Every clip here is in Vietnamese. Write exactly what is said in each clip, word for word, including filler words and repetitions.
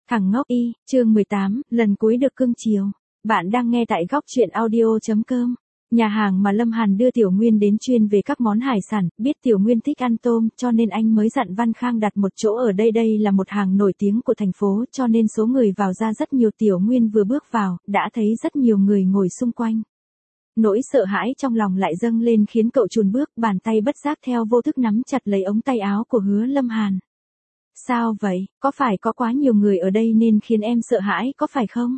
Thằng ngốc y, chương mười tám, lần cuối được cưng chiều. Bạn đang nghe tại góc truyện audio.com. Nhà hàng mà Lâm Hàn đưa Tiểu Nguyên đến chuyên về các món hải sản, biết Tiểu Nguyên thích ăn tôm cho nên anh mới dặn Văn Khang đặt một chỗ ở đây. Đây là một hàng nổi tiếng của thành phố cho nên số người vào ra rất nhiều. Tiểu Nguyên vừa bước vào, đã thấy rất nhiều người ngồi xung quanh. Nỗi sợ hãi trong lòng lại dâng lên khiến cậu chùn bước, bàn tay bất giác theo vô thức nắm chặt lấy ống tay áo của Hứa Lâm Hàn. Sao vậy, có phải có quá nhiều người ở đây nên khiến em sợ hãi có phải không?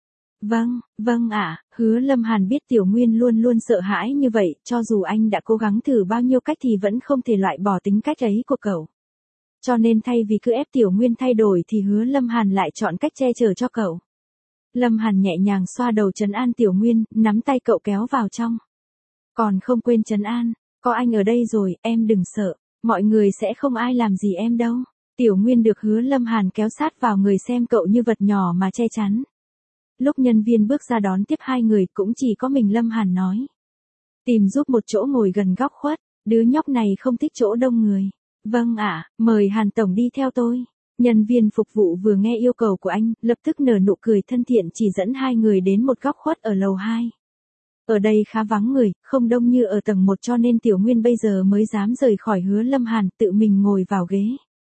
Vâng, vâng ạ, Hứa Lâm Hàn biết Tiểu Nguyên luôn luôn sợ hãi như vậy, cho dù anh đã cố gắng thử bao nhiêu cách thì vẫn không thể loại bỏ tính cách ấy của cậu. Cho nên thay vì cứ ép Tiểu Nguyên thay đổi thì Hứa Lâm Hàn lại chọn cách che chở cho cậu. Lâm Hàn nhẹ nhàng xoa đầu trấn an Tiểu Nguyên, nắm tay cậu kéo vào trong. Còn không quên trấn an, có anh ở đây rồi, em đừng sợ, mọi người sẽ không ai làm gì em đâu. Tiểu Nguyên được Hứa Lâm Hàn kéo sát vào người xem cậu như vật nhỏ mà che chắn. Lúc nhân viên bước ra đón tiếp hai người cũng chỉ có mình Lâm Hàn nói. Tìm giúp một chỗ ngồi gần góc khuất, đứa nhóc này không thích chỗ đông người. Vâng ạ, mời Hàn Tổng đi theo tôi. Nhân viên phục vụ vừa nghe yêu cầu của anh, lập tức nở nụ cười thân thiện chỉ dẫn hai người đến một góc khuất ở lầu hai. Ở đây khá vắng người, không đông như ở tầng một cho nên Tiểu Nguyên bây giờ mới dám rời khỏi Hứa Lâm Hàn tự mình ngồi vào ghế.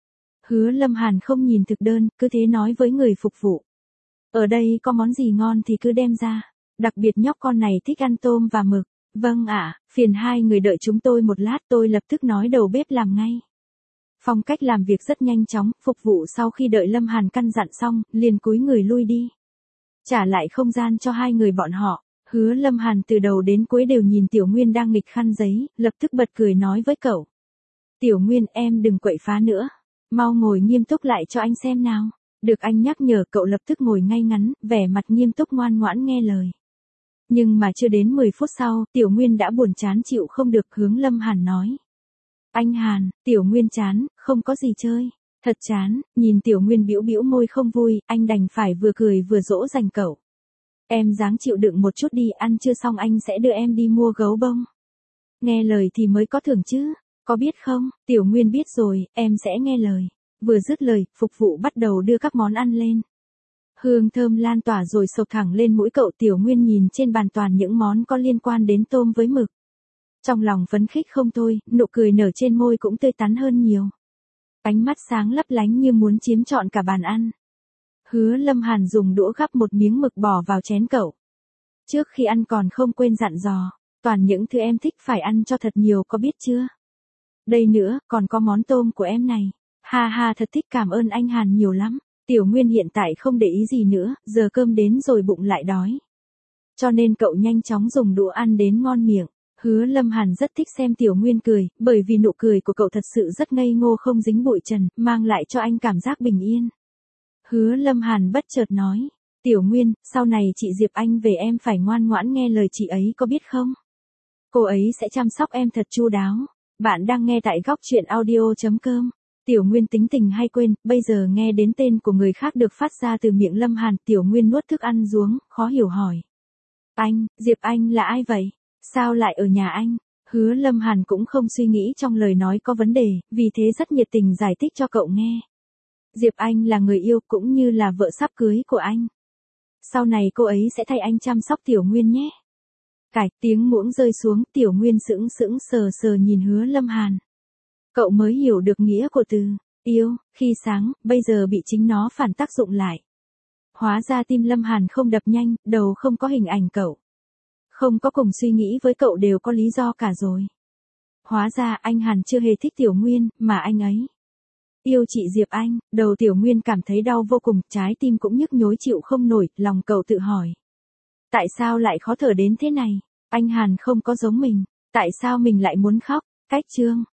Hứa Lâm Hàn không nhìn thực đơn, cứ thế nói với người phục vụ. Ở đây có món gì ngon thì cứ đem ra, đặc biệt nhóc con này thích ăn tôm và mực. Vâng ạ, phiền hai người đợi chúng tôi một lát, tôi lập tức nói đầu bếp làm ngay. Phong cách làm việc rất nhanh chóng, phục vụ sau khi đợi Lâm Hàn căn dặn xong, liền cúi người lui đi. Trả lại không gian cho hai người bọn họ, Hứa Lâm Hàn từ đầu đến cuối đều nhìn Tiểu Nguyên đang nghịch khăn giấy, lập tức bật cười nói với cậu. Tiểu Nguyên, em đừng quậy phá nữa. Mau ngồi nghiêm túc lại cho anh xem nào. Được anh nhắc nhở, cậu lập tức ngồi ngay ngắn, vẻ mặt nghiêm túc ngoan ngoãn nghe lời. Nhưng mà chưa đến mười phút sau, Tiểu Nguyên đã buồn chán chịu không được, hướng Lâm Hàn nói. Anh Hàn, Tiểu Nguyên chán, không có gì chơi. Thật chán, nhìn Tiểu Nguyên bĩu bĩu môi không vui, anh đành phải vừa cười vừa dỗ dành cậu. Em ráng chịu đựng một chút đi, ăn chưa xong anh sẽ đưa em đi mua gấu bông. Nghe lời thì mới có thưởng chứ. Có biết không, Tiểu Nguyên biết rồi, em sẽ nghe lời. Vừa dứt lời, phục vụ bắt đầu đưa các món ăn lên. Hương thơm lan tỏa rồi sộc thẳng lên mũi cậu. Tiểu Nguyên nhìn trên bàn toàn những món có liên quan đến tôm với mực. Trong lòng phấn khích không thôi, nụ cười nở trên môi cũng tươi tắn hơn nhiều. Ánh mắt sáng lấp lánh như muốn chiếm trọn cả bàn ăn. Hứa Lâm Hàn dùng đũa gắp một miếng mực bỏ vào chén cậu. Trước khi ăn còn không quên dặn dò, toàn những thứ em thích phải ăn cho thật nhiều, có biết chưa? Đây nữa, còn có món tôm của em này. Ha ha, thật thích, cảm ơn anh Hàn nhiều lắm. Tiểu Nguyên hiện tại không để ý gì nữa, giờ cơm đến rồi bụng lại đói. Cho nên cậu nhanh chóng dùng đũa ăn đến ngon miệng. Hứa Lâm Hàn rất thích xem Tiểu Nguyên cười, bởi vì nụ cười của cậu thật sự rất ngây ngô không dính bụi trần, mang lại cho anh cảm giác bình yên. Hứa Lâm Hàn bất chợt nói, Tiểu Nguyên, sau này chị Diệp Anh về em phải ngoan ngoãn nghe lời chị ấy, có biết không? Cô ấy sẽ chăm sóc em thật chu đáo. Bạn đang nghe tại góc truyện audio.com. Tiểu Nguyên tính tình hay quên, bây giờ nghe đến tên của người khác được phát ra từ miệng Lâm Hàn, Tiểu Nguyên nuốt thức ăn xuống, khó hiểu hỏi. Anh, Diệp Anh là ai vậy? Sao lại ở nhà anh? Hứa Lâm Hàn cũng không suy nghĩ trong lời nói có vấn đề, vì thế rất nhiệt tình giải thích cho cậu nghe. Diệp Anh là người yêu cũng như là vợ sắp cưới của anh. Sau này cô ấy sẽ thay anh chăm sóc Tiểu Nguyên nhé. Cạch, tiếng muỗng rơi xuống, Tiểu Nguyên sững sững sờ sờ nhìn Hứa Lâm Hàn. Cậu mới hiểu được nghĩa của từ yêu, khi sáng, bây giờ bị chính nó phản tác dụng lại. Hóa ra tim Lâm Hàn không đập nhanh, đầu không có hình ảnh cậu. Không có cùng suy nghĩ với cậu đều có lý do cả rồi. Hóa ra anh Hàn chưa hề thích Tiểu Nguyên, mà anh ấy yêu chị Diệp Anh. Đầu Tiểu Nguyên cảm thấy đau vô cùng, trái tim cũng nhức nhối chịu không nổi, lòng cậu tự hỏi. Tại sao lại khó thở đến thế này? Anh Hàn không có giống mình. Tại sao mình lại muốn khóc? Cách chương.